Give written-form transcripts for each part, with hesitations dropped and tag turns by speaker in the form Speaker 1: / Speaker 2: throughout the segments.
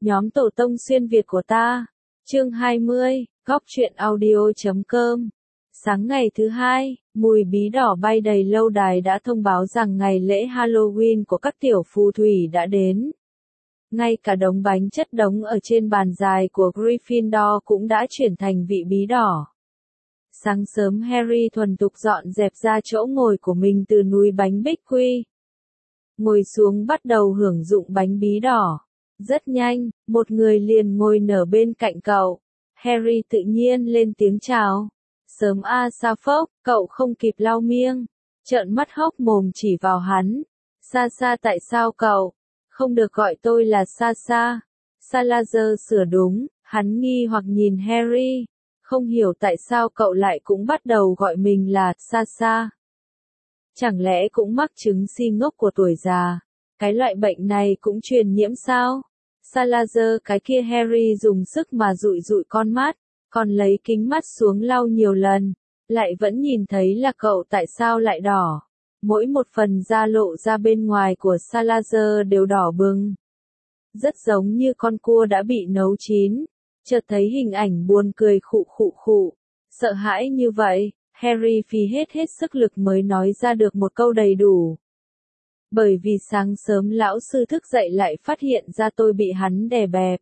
Speaker 1: Nhóm tổ tông xuyên Việt của ta. Chương 20, góc truyện audio.com. Sáng ngày thứ hai, mùi bí đỏ bay đầy lâu đài đã thông báo rằng ngày lễ Halloween của các tiểu phù thủy đã đến. Ngay cả đống bánh chất đống ở trên bàn dài của Gryffindor cũng đã chuyển thành vị bí đỏ. Sáng sớm Harry thuần thục dọn dẹp ra chỗ ngồi của mình từ núi bánh bích quy. Ngồi xuống bắt đầu hưởng dụng bánh bí đỏ. Rất nhanh, một người liền ngồi nở bên cạnh cậu. Harry tự nhiên lên tiếng chào. Sớm a Sa Phốc, cậu không kịp lau miệng. Trợn mắt hốc mồm chỉ vào hắn. Sa tại sao cậu không được gọi tôi là Sa? Salazar sửa đúng, hắn nghi hoặc nhìn Harry. Không hiểu tại sao cậu lại cũng bắt đầu gọi mình là Sa. Chẳng lẽ cũng mắc chứng si ngốc của tuổi già? Cái loại bệnh này cũng truyền nhiễm sao? Salazar cái kia Harry dùng sức mà dụi con mắt, còn lấy kính mắt xuống lau nhiều lần, lại vẫn nhìn thấy là cậu tại sao lại đỏ. Mỗi một phần da lộ ra bên ngoài của Salazar đều đỏ bừng. Rất giống như con cua đã bị nấu chín. Chợt thấy hình ảnh buồn cười khụ. Sợ hãi như vậy, Harry phí hết sức lực mới nói ra được một câu đầy đủ. Bởi vì sáng sớm lão sư thức dậy lại phát hiện ra tôi bị hắn đè bẹp.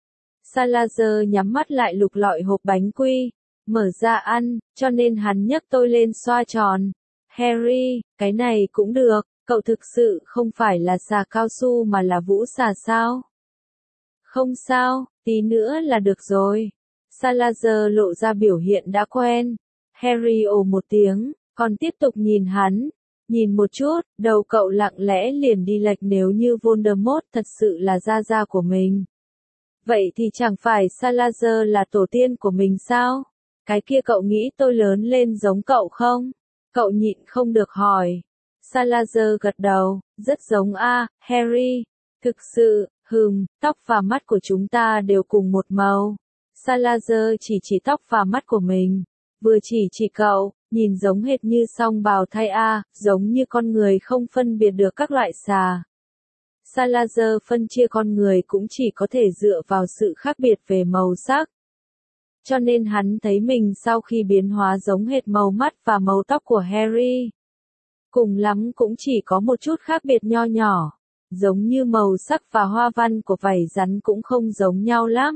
Speaker 1: Salazar nhắm mắt lại lục lọi hộp bánh quy, mở ra ăn, cho nên hắn nhấc tôi lên xoa tròn. Harry, cái này cũng được, cậu thực sự không phải là xà cao su mà là vũ xà sao? Không sao, tí nữa là được rồi. Salazar lộ ra biểu hiện đã quen. Harry ồ một tiếng, còn tiếp tục nhìn hắn. Nhìn một chút, đầu cậu lặng lẽ liền đi lệch nếu như Voldemort thật sự là gia của mình. Vậy thì chẳng phải Salazar là tổ tiên của mình sao? Cái kia cậu nghĩ tôi lớn lên giống cậu không? Cậu nhịn không được hỏi. Salazar gật đầu, rất giống a, Harry. Thực sự, tóc và mắt của chúng ta đều cùng một màu. Salazar chỉ tóc và mắt của mình. Vừa chỉ cậu, nhìn giống hệt như song bào thai giống như con người không phân biệt được các loại xà. Salazar phân chia con người cũng chỉ có thể dựa vào sự khác biệt về màu sắc. Cho nên hắn thấy mình sau khi biến hóa giống hệt màu mắt và màu tóc của Harry. Cùng lắm cũng chỉ có một chút khác biệt nho nhỏ, giống như màu sắc và hoa văn của vảy rắn cũng không giống nhau lắm.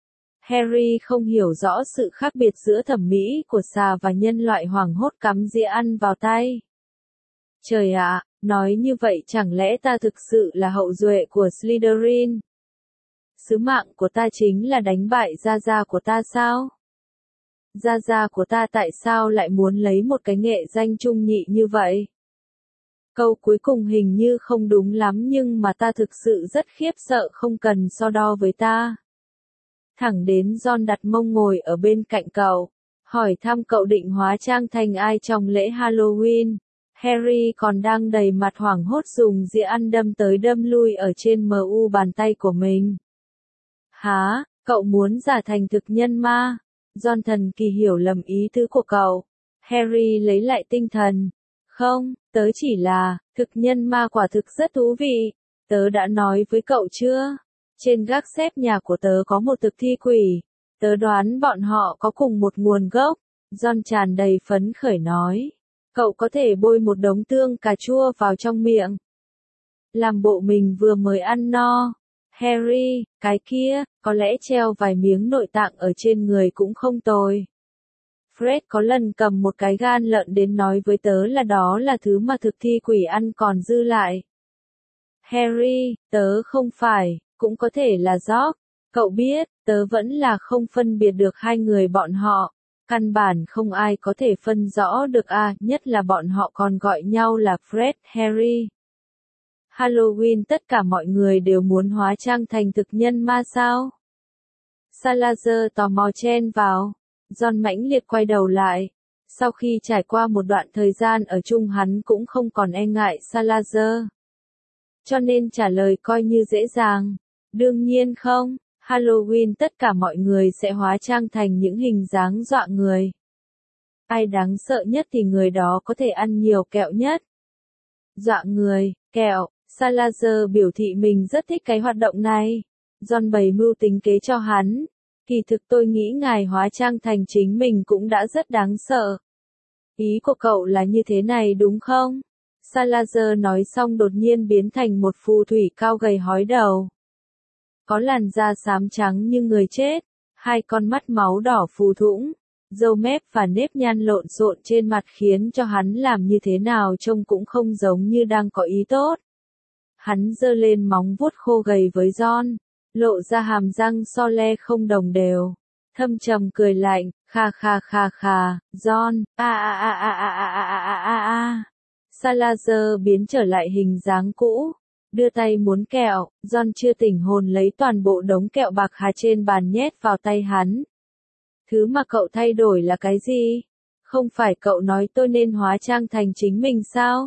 Speaker 1: Harry không hiểu rõ sự khác biệt giữa thẩm mỹ của xà và nhân loại hoảng hốt cắm dĩa ăn vào tay. Trời ạ, nói như vậy chẳng lẽ ta thực sự là hậu duệ của Slytherin? Sứ mạng của ta chính là đánh bại gia của ta sao? Gia của ta tại sao lại muốn lấy một cái nghệ danh trung nhị như vậy? Câu cuối cùng hình như không đúng lắm nhưng mà ta thực sự rất khiếp sợ không cần so đo với ta. Thẳng đến Ron đặt mông ngồi ở bên cạnh cậu, hỏi thăm cậu định hóa trang thành ai trong lễ Halloween. Harry còn đang đầy mặt hoảng hốt dùng dĩa ăn đâm tới đâm lui ở trên mu bàn tay của mình. Hả, cậu muốn giả thành thực nhân ma? Ron thần kỳ hiểu lầm ý tứ của cậu. Harry lấy lại tinh thần. Không, tớ chỉ là, thực nhân ma quả thực rất thú vị. Tớ đã nói với cậu chưa? Trên gác xếp nhà của tớ có một thực thi quỷ. Tớ đoán bọn họ có cùng một nguồn gốc. Ron tràn đầy phấn khởi nói. Cậu có thể bôi một đống tương cà chua vào trong miệng. Làm bộ mình vừa mới ăn no. Harry, cái kia, có lẽ treo vài miếng nội tạng ở trên người cũng không tồi. Fred có lần cầm một cái gan lợn đến nói với tớ là đó là thứ mà thực thi quỷ ăn còn dư lại. Harry, tớ không phải, cũng có thể là George. Cậu biết, tớ vẫn là không phân biệt được hai người bọn họ. Căn bản không ai có thể phân rõ được nhất là bọn họ còn gọi nhau là Fred, Harry. Halloween tất cả mọi người đều muốn hóa trang thành thực nhân ma sao? Salazar tò mò chen vào. Ron mãnh liệt quay đầu lại. Sau khi trải qua một đoạn thời gian ở chung hắn cũng không còn e ngại Salazar. Cho nên trả lời coi như dễ dàng. Đương nhiên không, Halloween tất cả mọi người sẽ hóa trang thành những hình dáng dọa người. Ai đáng sợ nhất thì người đó có thể ăn nhiều kẹo nhất. Dọa người, kẹo, Salazar biểu thị mình rất thích cái hoạt động này. John bày mưu tính kế cho hắn. Kỳ thực tôi nghĩ ngài hóa trang thành chính mình cũng đã rất đáng sợ. Ý của cậu là như thế này đúng không? Salazar nói xong đột nhiên biến thành một phù thủy cao gầy hói đầu. Có làn da xám trắng như người chết, hai con mắt máu đỏ phù thủng, râu mép và nếp nhăn lộn xộn trên mặt khiến cho hắn làm như thế nào trông cũng không giống như đang có ý tốt. Hắn giơ lên móng vuốt khô gầy với John, lộ ra hàm răng so le không đồng đều. Thâm trầm cười lạnh, kha kha kha kha, John, a a a a a a a a a a. Salazar biến trở lại hình dáng cũ, đưa tay muốn kẹo, John chưa tỉnh hồn lấy toàn bộ đống kẹo bạc hà trên bàn nhét vào tay hắn. Thứ mà cậu thay đổi là cái gì? Không phải cậu nói tôi nên hóa trang thành chính mình sao?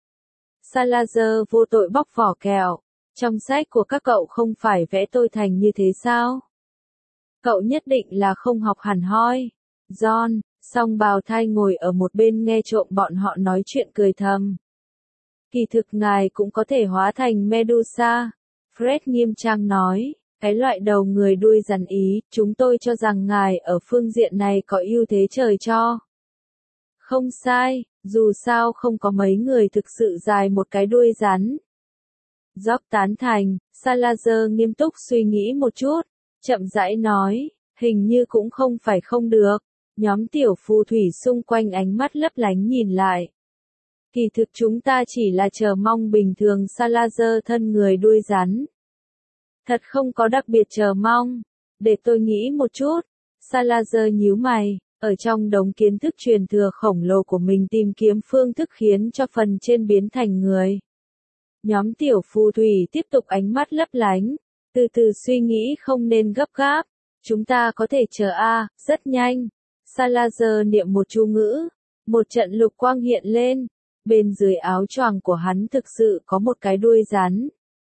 Speaker 1: Salazar vô tội bóc vỏ kẹo. Trong sách của các cậu không phải vẽ tôi thành như thế sao? Cậu nhất định là không học hẳn hoi. John, song bào thai ngồi ở một bên nghe trộm bọn họ nói chuyện cười thầm. Kỳ thực ngài cũng có thể hóa thành Medusa. Fred nghiêm trang nói, cái loại đầu người đuôi rắn ý, chúng tôi cho rằng ngài ở phương diện này có ưu thế trời cho. Không sai, dù sao không có mấy người thực sự dài một cái đuôi rắn. Jock tán thành, Salazar nghiêm túc suy nghĩ một chút, chậm rãi nói, hình như cũng không phải không được. Nhóm tiểu phù thủy xung quanh ánh mắt lấp lánh nhìn lại. Kỳ thực chúng ta chỉ là chờ mong bình thường. Salazar thân người đuôi rắn. Thật không có đặc biệt chờ mong. Để tôi nghĩ một chút. Salazar nhíu mày, ở trong đống kiến thức truyền thừa khổng lồ của mình tìm kiếm phương thức khiến cho phần trên biến thành người. Nhóm tiểu phù thủy tiếp tục ánh mắt lấp lánh, từ từ suy nghĩ không nên gấp gáp. Chúng ta có thể chờ rất nhanh. Salazar niệm một chú ngữ, một trận lục quang hiện lên, bên dưới áo choàng của hắn thực sự có một cái đuôi rắn.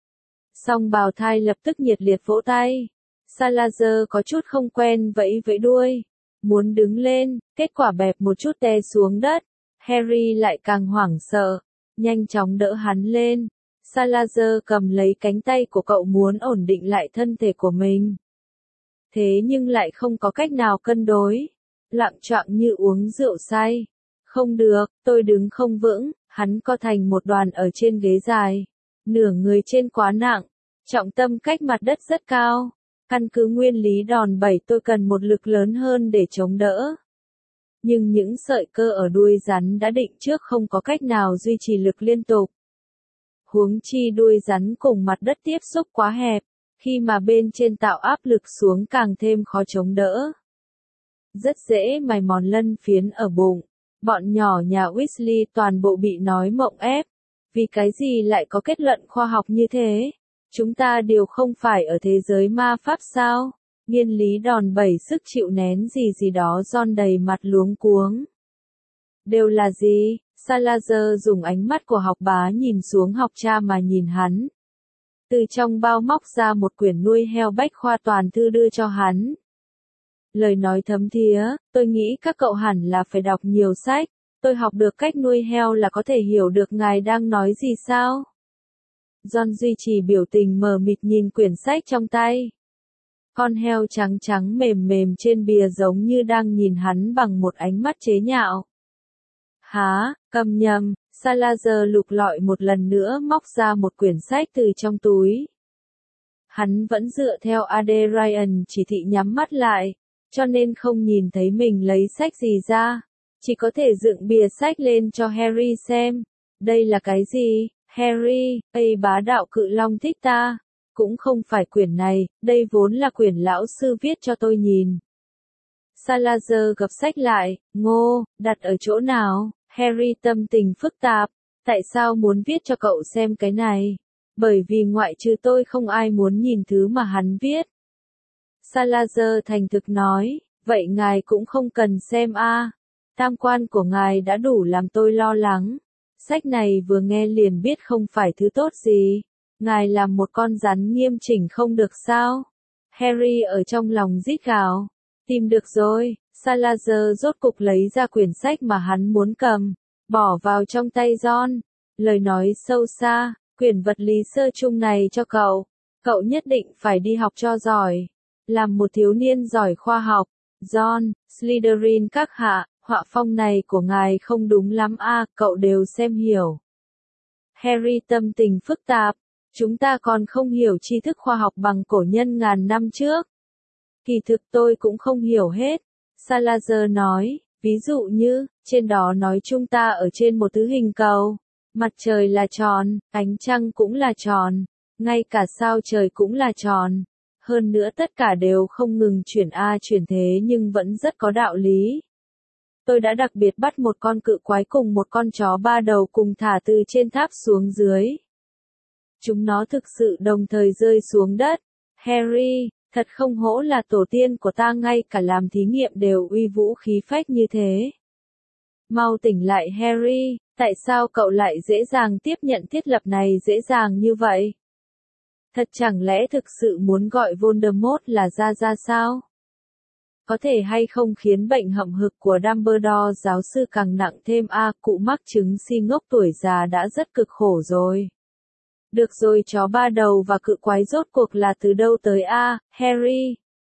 Speaker 1: Song bào thai lập tức nhiệt liệt vỗ tay. Salazar có chút không quen vẫy vẫy đuôi, muốn đứng lên, kết quả bẹp một chút té xuống đất. Harry lại càng hoảng sợ, nhanh chóng đỡ hắn lên. Salazar cầm lấy cánh tay của cậu muốn ổn định lại thân thể của mình. Thế nhưng lại không có cách nào cân đối. Lặng choạng như uống rượu say. Không được, tôi đứng không vững, hắn co thành một đoàn ở trên ghế dài. Nửa người trên quá nặng, trọng tâm cách mặt đất rất cao. Căn cứ nguyên lý đòn bẩy tôi cần một lực lớn hơn để chống đỡ. Nhưng những sợi cơ ở đuôi rắn đã định trước không có cách nào duy trì lực liên tục. Huống chi đuôi rắn cùng mặt đất tiếp xúc quá hẹp, khi mà bên trên tạo áp lực xuống càng thêm khó chống đỡ. Rất dễ mài mòn lân phiến ở bụng. Bọn nhỏ nhà Weasley toàn bộ bị nói mộng ép. Vì cái gì lại có kết luận khoa học như thế? Chúng ta đều không phải ở thế giới ma pháp sao? Nguyên lý đòn bẩy sức chịu nén gì gì đó. John đầy mặt luống cuống. Đều là gì? Salazar dùng ánh mắt của học bá nhìn xuống học cha mà nhìn hắn. Từ trong bao móc ra một quyển nuôi heo bách khoa toàn thư đưa cho hắn. Lời nói thấm thía, tôi nghĩ các cậu hẳn là phải đọc nhiều sách. Tôi học được cách nuôi heo là có thể hiểu được ngài đang nói gì sao? John duy trì biểu tình mờ mịt nhìn quyển sách trong tay. Con heo trắng trắng mềm mềm trên bìa giống như đang nhìn hắn bằng một ánh mắt chế nhạo. Hả, cầm nhầm. Salazar lục lọi một lần nữa móc ra một quyển sách từ trong túi. Hắn vẫn dựa theo Adrian chỉ thị nhắm mắt lại, cho nên không nhìn thấy mình lấy sách gì ra. Chỉ có thể dựng bìa sách lên cho Harry xem. Đây là cái gì? Harry, bá đạo cự long thích ta. Cũng không phải quyển này, đây vốn là quyển lão sư viết cho tôi nhìn. Salazar gập sách lại, Ngô, đặt ở chỗ nào? Harry tâm tình phức tạp. Tại sao muốn viết cho cậu xem cái này? Bởi vì ngoại trừ tôi không ai muốn nhìn thứ mà hắn viết. Salazar thành thực nói, vậy ngài cũng không cần xem tam quan của ngài đã đủ làm tôi lo lắng. Sách này vừa nghe liền biết không phải thứ tốt gì. Ngài làm một con rắn nghiêm chỉnh không được sao? Harry ở trong lòng rít gào. Tìm được rồi. Salazar rốt cục lấy ra quyển sách mà hắn muốn cầm, bỏ vào trong tay John. Lời nói sâu xa, quyển vật lý sơ chung này cho cậu. Cậu nhất định phải đi học cho giỏi. Làm một thiếu niên giỏi khoa học. John, Slytherin các hạ, họa phong này của ngài không đúng lắm a, cậu đều xem hiểu. Harry tâm tình phức tạp. Chúng ta còn không hiểu tri thức khoa học bằng cổ nhân ngàn năm trước. Kỳ thực tôi cũng không hiểu hết. Salazar nói, ví dụ như, trên đó nói chúng ta ở trên một thứ hình cầu. Mặt trời là tròn, ánh trăng cũng là tròn, ngay cả sao trời cũng là tròn. Hơn nữa tất cả đều không ngừng chuyển A chuyển thế nhưng vẫn rất có đạo lý. Tôi đã đặc biệt bắt một con cự quái cùng một con chó ba đầu cùng thả từ trên tháp xuống dưới. Chúng nó thực sự đồng thời rơi xuống đất. Harry, thật không hổ là tổ tiên của ta, ngay cả làm thí nghiệm đều uy vũ khí phách như thế. Mau tỉnh lại Harry, tại sao cậu lại dễ dàng tiếp nhận thiết lập này dễ dàng như vậy? Thật chẳng lẽ thực sự muốn gọi Voldemort là ra sao? Có thể hay không khiến bệnh hậm hực của Dumbledore giáo sư càng nặng thêm a, cụ mắc chứng si ngốc tuổi già đã rất cực khổ rồi. Được rồi, chó ba đầu và cự quái rốt cuộc là từ đâu tới a, Harry?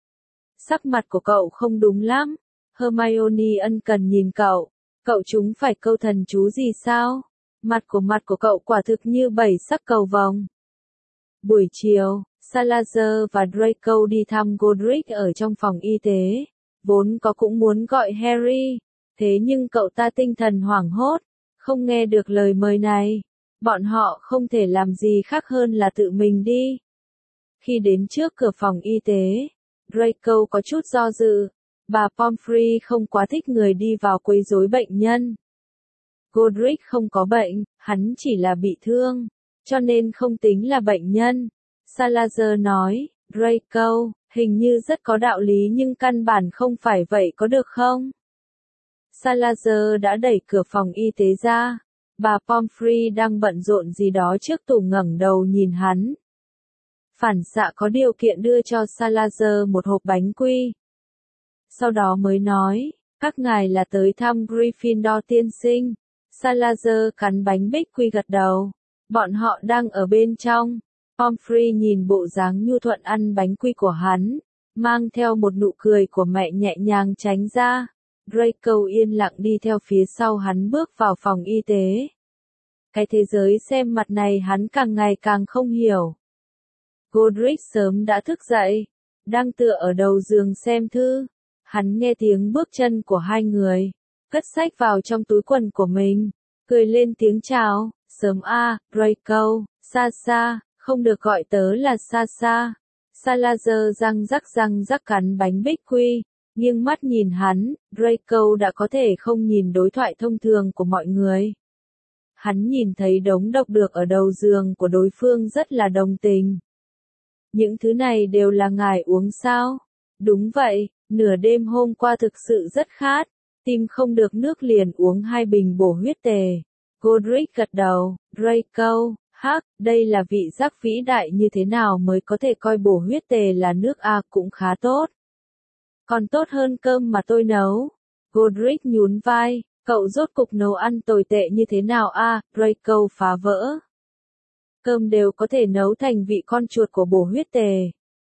Speaker 1: Sắc mặt của cậu không đúng lắm. Hermione ân cần nhìn cậu. Cậu chúng phải câu thần chú gì sao? Mặt của cậu quả thực như bảy sắc cầu vồng. Buổi chiều, Salazar và Draco đi thăm Godric ở trong phòng y tế. Vốn có cũng muốn gọi Harry, thế nhưng cậu ta tinh thần hoảng hốt, không nghe được lời mời này. Bọn họ không thể làm gì khác hơn là tự mình đi. Khi đến trước cửa phòng y tế, Draco có chút do dự. Bà Pomfrey không quá thích người đi vào quấy rối bệnh nhân. Godric không có bệnh, hắn chỉ là bị thương, cho nên không tính là bệnh nhân. Salazar nói, Draco, hình như rất có đạo lý nhưng căn bản không phải vậy có được không? Salazar đã đẩy cửa phòng y tế ra. Bà Pomfrey đang bận rộn gì đó trước tủ ngẩng đầu nhìn hắn. Phản xạ có điều kiện đưa cho Salazar một hộp bánh quy. Sau đó mới nói, các ngài là tới thăm Gryffindor tiên sinh. Salazar cắn bánh bích quy gật đầu. Bọn họ đang ở bên trong. Pomfrey nhìn bộ dáng nhu thuận ăn bánh quy của hắn, mang theo một nụ cười của mẹ nhẹ nhàng tránh ra. Draco yên lặng đi theo phía sau hắn bước vào phòng y tế. Cái thế giới xem mặt này hắn càng ngày càng không hiểu. Godric sớm đã thức dậy, đang tựa ở đầu giường xem thư. Hắn nghe tiếng bước chân của hai người, cất sách vào trong túi quần của mình, cười lên tiếng chào, sớm a, Draco, xa, không được gọi tớ là xa. Salazar răng rắc cắn bánh bích quy, nghiêng mắt nhìn hắn, Draco đã có thể không nhìn đối thoại thông thường của mọi người. Hắn nhìn thấy đống độc dược ở đầu giường của đối phương rất là đồng tình. Những thứ này đều là ngài uống sao? Đúng vậy, nửa đêm hôm qua thực sự rất khát, tìm không được nước liền uống 2 bình bổ huyết tề. Godric gật đầu, Draco, đây là vị giác vĩ đại như thế nào mới có thể coi bổ huyết tề là nước a, cũng khá tốt. Còn tốt hơn cơm mà tôi nấu. Godric nhún vai, cậu rốt cục nấu ăn tồi tệ như thế nào a, Draco phá vỡ. Cơm đều có thể nấu thành vị con chuột của bổ huyết tề.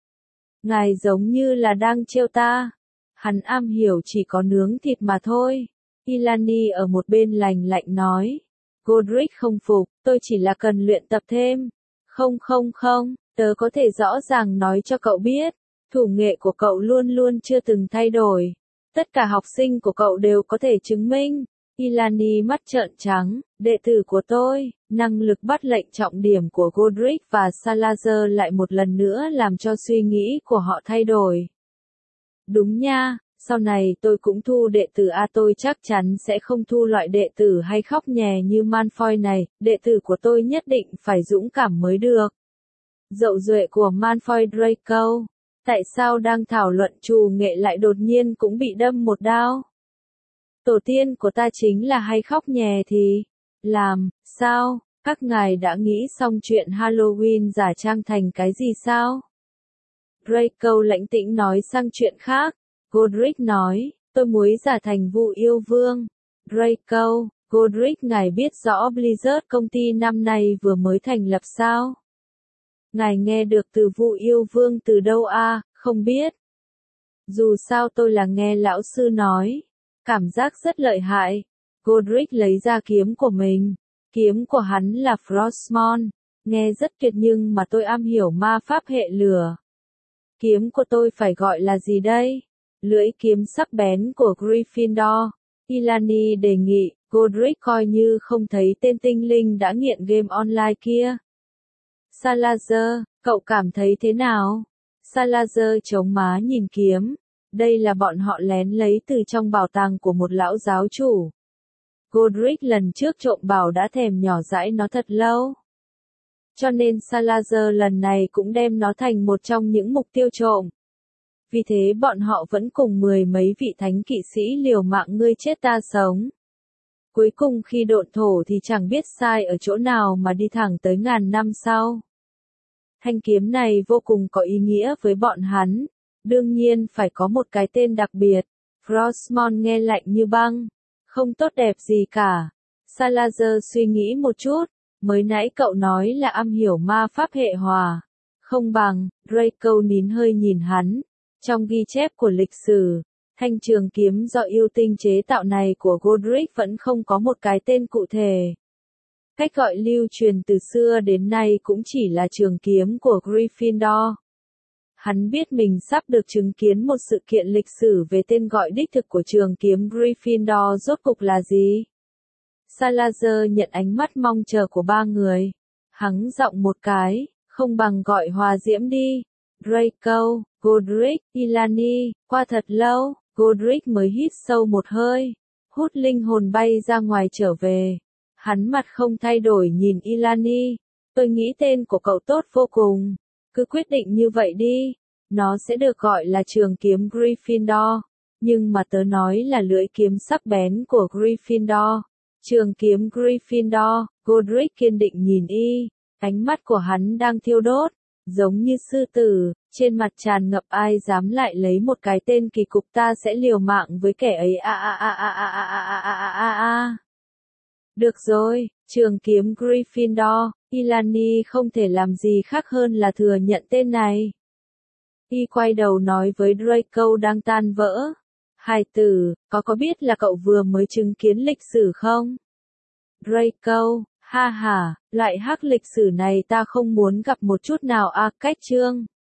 Speaker 1: Ngài giống như là đang trêu ta. Hắn am hiểu chỉ có nướng thịt mà thôi. Ilani ở một bên lạnh lạnh nói. Godric không phục, tôi chỉ là cần luyện tập thêm. Không, tớ có thể rõ ràng nói cho cậu biết. Thủ nghệ của cậu luôn luôn chưa từng thay đổi. Tất cả học sinh của cậu đều có thể chứng minh. Ilani mắt trợn trắng, đệ tử của tôi, năng lực bắt lệnh trọng điểm của Godric và Salazar lại một lần nữa làm cho suy nghĩ của họ thay đổi. Đúng nha, sau này tôi cũng thu đệ tử a, tôi chắc chắn sẽ không thu loại đệ tử hay khóc nhè như Malfoy này, đệ tử của tôi nhất định phải dũng cảm mới được. Dậu duệ của Malfoy Draco, tại sao đang thảo luận trù nghệ lại đột nhiên cũng bị đâm một đao? Tổ tiên của ta chính là hay khóc nhè thì, làm, sao, các ngài đã nghĩ xong chuyện Halloween giả trang thành cái gì sao? Draco lãnh tĩnh nói sang chuyện khác. Godric nói, tôi muốn giả thành Vu Yêu Vương. Draco, Godric ngài biết rõ Blizzard công ty năm nay vừa mới thành lập sao? Ngài nghe được từ Vu Yêu Vương từ đâu a? Không biết. Dù sao tôi là nghe lão sư nói. Cảm giác rất lợi hại. Godric lấy ra kiếm của mình. Kiếm của hắn là Frostmourne. Nghe rất tuyệt nhưng mà tôi am hiểu ma pháp hệ lửa. Kiếm của tôi phải gọi là gì đây? Lưỡi kiếm sắc bén của Gryffindor. Ilani đề nghị, Godric coi như không thấy tên tinh linh đã nghiện game online kia. Salazar, cậu cảm thấy thế nào? Salazar chống má nhìn kiếm. Đây là bọn họ lén lấy từ trong bảo tàng của một lão giáo chủ. Godric lần trước trộm bảo đã thèm nhỏ dãi nó thật lâu. Cho nên Salazar lần này cũng đem nó thành một trong những mục tiêu trộm. Vì thế bọn họ vẫn cùng 10 mấy vị thánh kỵ sĩ liều mạng ngươi chết ta sống. Cuối cùng khi độn thổ thì chẳng biết sai ở chỗ nào mà đi thẳng tới ngàn năm sau. Thanh kiếm này vô cùng có ý nghĩa với bọn hắn. Đương nhiên phải có một cái tên đặc biệt. Frostmourne nghe lạnh như băng. Không tốt đẹp gì cả. Salazar suy nghĩ một chút. Mới nãy cậu nói là am hiểu ma pháp hệ hòa. Không bằng, Draco nín hơi nhìn hắn. Trong ghi chép của lịch sử, thanh trường kiếm do yêu tinh chế tạo này của Godric vẫn không có một cái tên cụ thể. Cách gọi lưu truyền từ xưa đến nay cũng chỉ là trường kiếm của Gryffindor. Hắn biết mình sắp được chứng kiến một sự kiện lịch sử về tên gọi đích thực của trường kiếm Gryffindor rốt cục là gì. Salazar nhận ánh mắt mong chờ của ba người. Hắn giọng một cái, không bằng gọi hòa diễm đi. Draco, Godric, Ilani, qua thật lâu, Godric mới hít sâu một hơi, hút linh hồn bay ra ngoài trở về. Hắn mặt không thay đổi nhìn Ilani, tôi nghĩ tên của cậu tốt vô cùng, cứ quyết định như vậy đi, nó sẽ được gọi là trường kiếm Gryffindor, nhưng mà tớ nói là lưỡi kiếm sắc bén của Gryffindor. Trường kiếm Gryffindor, Godric kiên định nhìn ánh mắt của hắn đang thiêu đốt. Giống như sư tử, trên mặt tràn ngập ai dám lại lấy một cái tên kỳ cục ta sẽ liều mạng với kẻ ấy Được rồi, trường kiếm Gryffindor, Ilani không thể làm gì khác hơn là thừa nhận tên này. Y quay đầu nói với Draco đang tan vỡ. Hài tử, có biết là cậu vừa mới chứng kiến lịch sử không? Draco, ha ha, loại hắc lịch sử này ta không muốn gặp một chút nào cách chương.